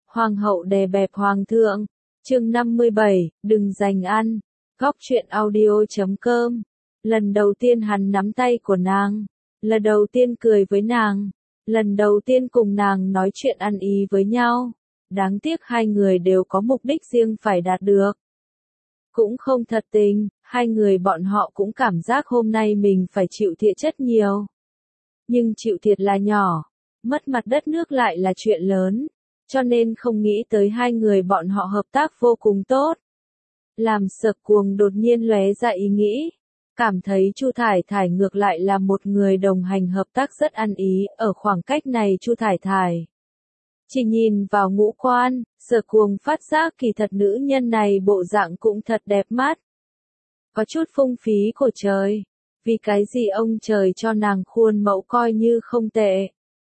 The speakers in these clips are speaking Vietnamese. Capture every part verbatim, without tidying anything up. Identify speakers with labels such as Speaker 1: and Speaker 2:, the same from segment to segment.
Speaker 1: Hoàng hậu đè bẹp hoàng thượng. Chương năm mươi bảy, đừng giành ăn. Góc truyện audio chấm com. Lần đầu tiên hắn nắm tay của nàng. Lần đầu tiên cười với nàng. Lần đầu tiên cùng nàng nói chuyện ăn ý với nhau. Đáng tiếc hai người đều có mục đích riêng phải đạt được. Cũng không thật tình, hai người bọn họ cũng cảm giác hôm nay mình phải chịu thiệt chất nhiều. Nhưng chịu thiệt là nhỏ, mất mặt đất nước lại là chuyện lớn, cho nên không nghĩ tới hai người bọn họ hợp tác vô cùng tốt. Làm Sở Cuồng đột nhiên lóe ra ý nghĩ, cảm thấy Chu Thải Thải ngược lại là một người đồng hành hợp tác rất ăn ý, ở khoảng cách này Chu Thải Thải. Chỉ nhìn vào ngũ quan, Sở Cuồng phát giác kỳ thật nữ nhân này bộ dạng cũng thật đẹp mắt. Có chút phung phí của trời, vì cái gì ông trời cho nàng khuôn mẫu coi như không tệ.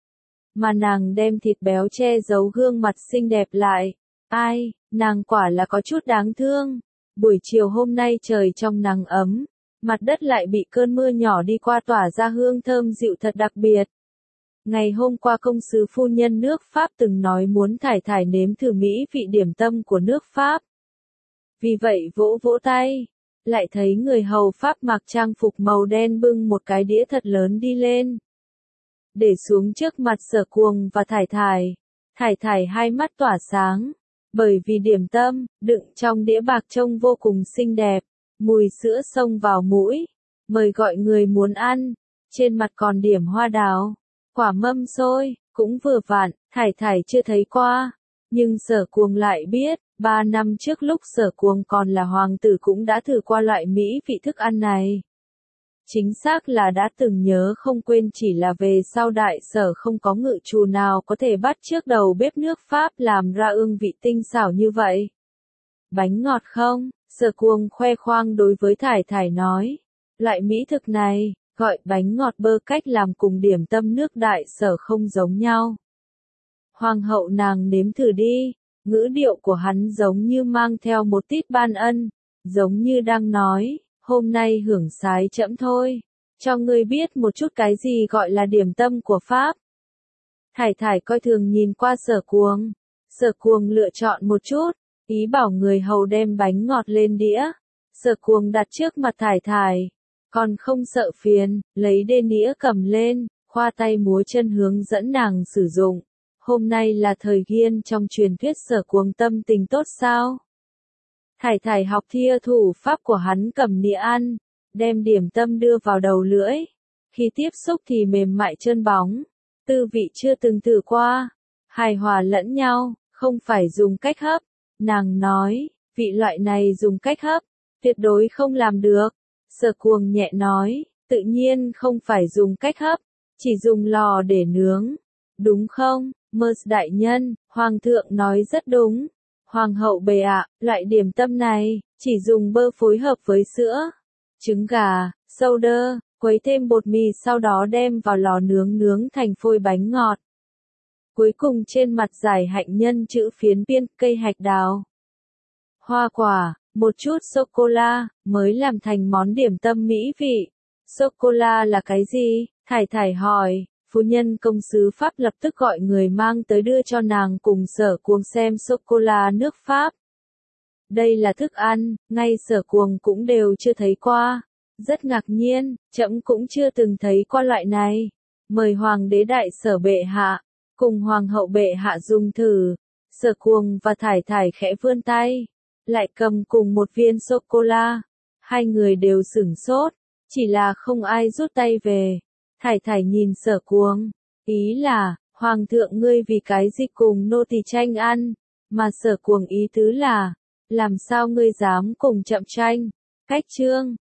Speaker 1: Mà nàng đem thịt béo che giấu gương mặt xinh đẹp lại, ai, nàng quả là có chút đáng thương. Buổi chiều hôm nay trời trong nắng ấm, mặt đất lại bị cơn mưa nhỏ đi qua tỏa ra hương thơm dịu thật đặc biệt. Ngày hôm qua công sứ phu nhân nước Pháp từng nói muốn Thải Thải nếm thử mỹ vị điểm tâm của nước Pháp. Vì vậy vỗ vỗ tay, lại thấy người hầu Pháp mặc trang phục màu đen bưng một cái đĩa thật lớn đi lên. Để xuống trước mặt Sở Cuồng và Thải Thải. Thải Thải hai mắt tỏa sáng, bởi vì điểm tâm, đựng trong đĩa bạc trông vô cùng xinh đẹp, mùi sữa xông vào mũi, mời gọi người muốn ăn, trên mặt còn điểm hoa đào. Quả mâm xôi, cũng vừa vặn, Thải Thải chưa thấy qua. Nhưng Sở Cuồng lại biết, ba năm trước lúc Sở Cuồng còn là hoàng tử cũng đã thử qua loại mỹ vị thức ăn này. Chính xác là đã từng nhớ không quên, chỉ là về sau đại sở không có ngự trù nào có thể bắt chước đầu bếp nước Pháp làm ra ương vị tinh xảo như vậy. Bánh ngọt không? Sở Cuồng khoe khoang đối với Thải Thải nói. Loại mỹ thực này, gọi bánh ngọt bơ, cách làm cùng điểm tâm nước đại sở không giống nhau. Hoàng hậu nàng nếm thử đi, ngữ điệu của hắn giống như mang theo một tít ban ân, giống như đang nói, hôm nay hưởng sái chậm thôi, cho ngươi biết một chút cái gì gọi là điểm tâm của Pháp. Thải Thải coi thường nhìn qua Sở Cuồng, Sở Cuồng lựa chọn một chút, ý bảo người hầu đem bánh ngọt lên đĩa. Sở Cuồng đặt trước mặt Thải Thải. Còn không sợ phiền, lấy đê nĩa cầm lên, khoa tay múa chân hướng dẫn nàng sử dụng. Hôm nay là thời gian trong truyền thuyết Sở Cuồng tâm tình tốt sao? Thải Thải học thia thủ pháp của hắn, cầm nĩa ăn, đem điểm tâm đưa vào đầu lưỡi. Khi tiếp xúc thì mềm mại trơn bóng, tư vị chưa từng thử qua, hài hòa lẫn nhau, không phải dùng cách hấp. Nàng nói, vị loại này dùng cách hấp, tuyệt đối không làm được. Sở Cuồng nhẹ nói, tự nhiên không phải dùng cách hấp, chỉ dùng lò để nướng. Đúng không, Mers đại nhân? Hoàng thượng nói rất đúng. Hoàng hậu bệ ạ, loại điểm tâm này, chỉ dùng bơ phối hợp với sữa, trứng gà, soda, quấy thêm bột mì, sau đó đem vào lò nướng nướng thành phôi bánh ngọt. Cuối cùng trên mặt giải hạnh nhân chữ phiến biên cây hạch đào. Hoa quả, một chút sô-cô-la, mới làm thành món điểm tâm mỹ vị. Sô-cô-la là cái gì? Thải Thải hỏi. Phu nhân công sứ Pháp lập tức gọi người mang tới đưa cho nàng cùng Sở Cuồng xem sô-cô-la nước Pháp. Đây là thức ăn, ngay Sở Cuồng cũng đều chưa thấy qua. Rất ngạc nhiên, trẫm cũng chưa từng thấy qua loại này. Mời Hoàng đế đại sở bệ hạ, cùng Hoàng hậu bệ hạ dùng thử. Sở Cuồng và Thải Thải khẽ vươn tay, lại cầm cùng một viên sô-cô-la. Hai người đều sửng sốt, chỉ là không ai rút tay về. Thải Thải nhìn Sở Cuồng, ý là, Hoàng thượng ngươi vì cái gì cùng nô tỳ tranh ăn, mà Sở Cuồng ý tứ là, làm sao ngươi dám cùng chậm tranh. Cách chương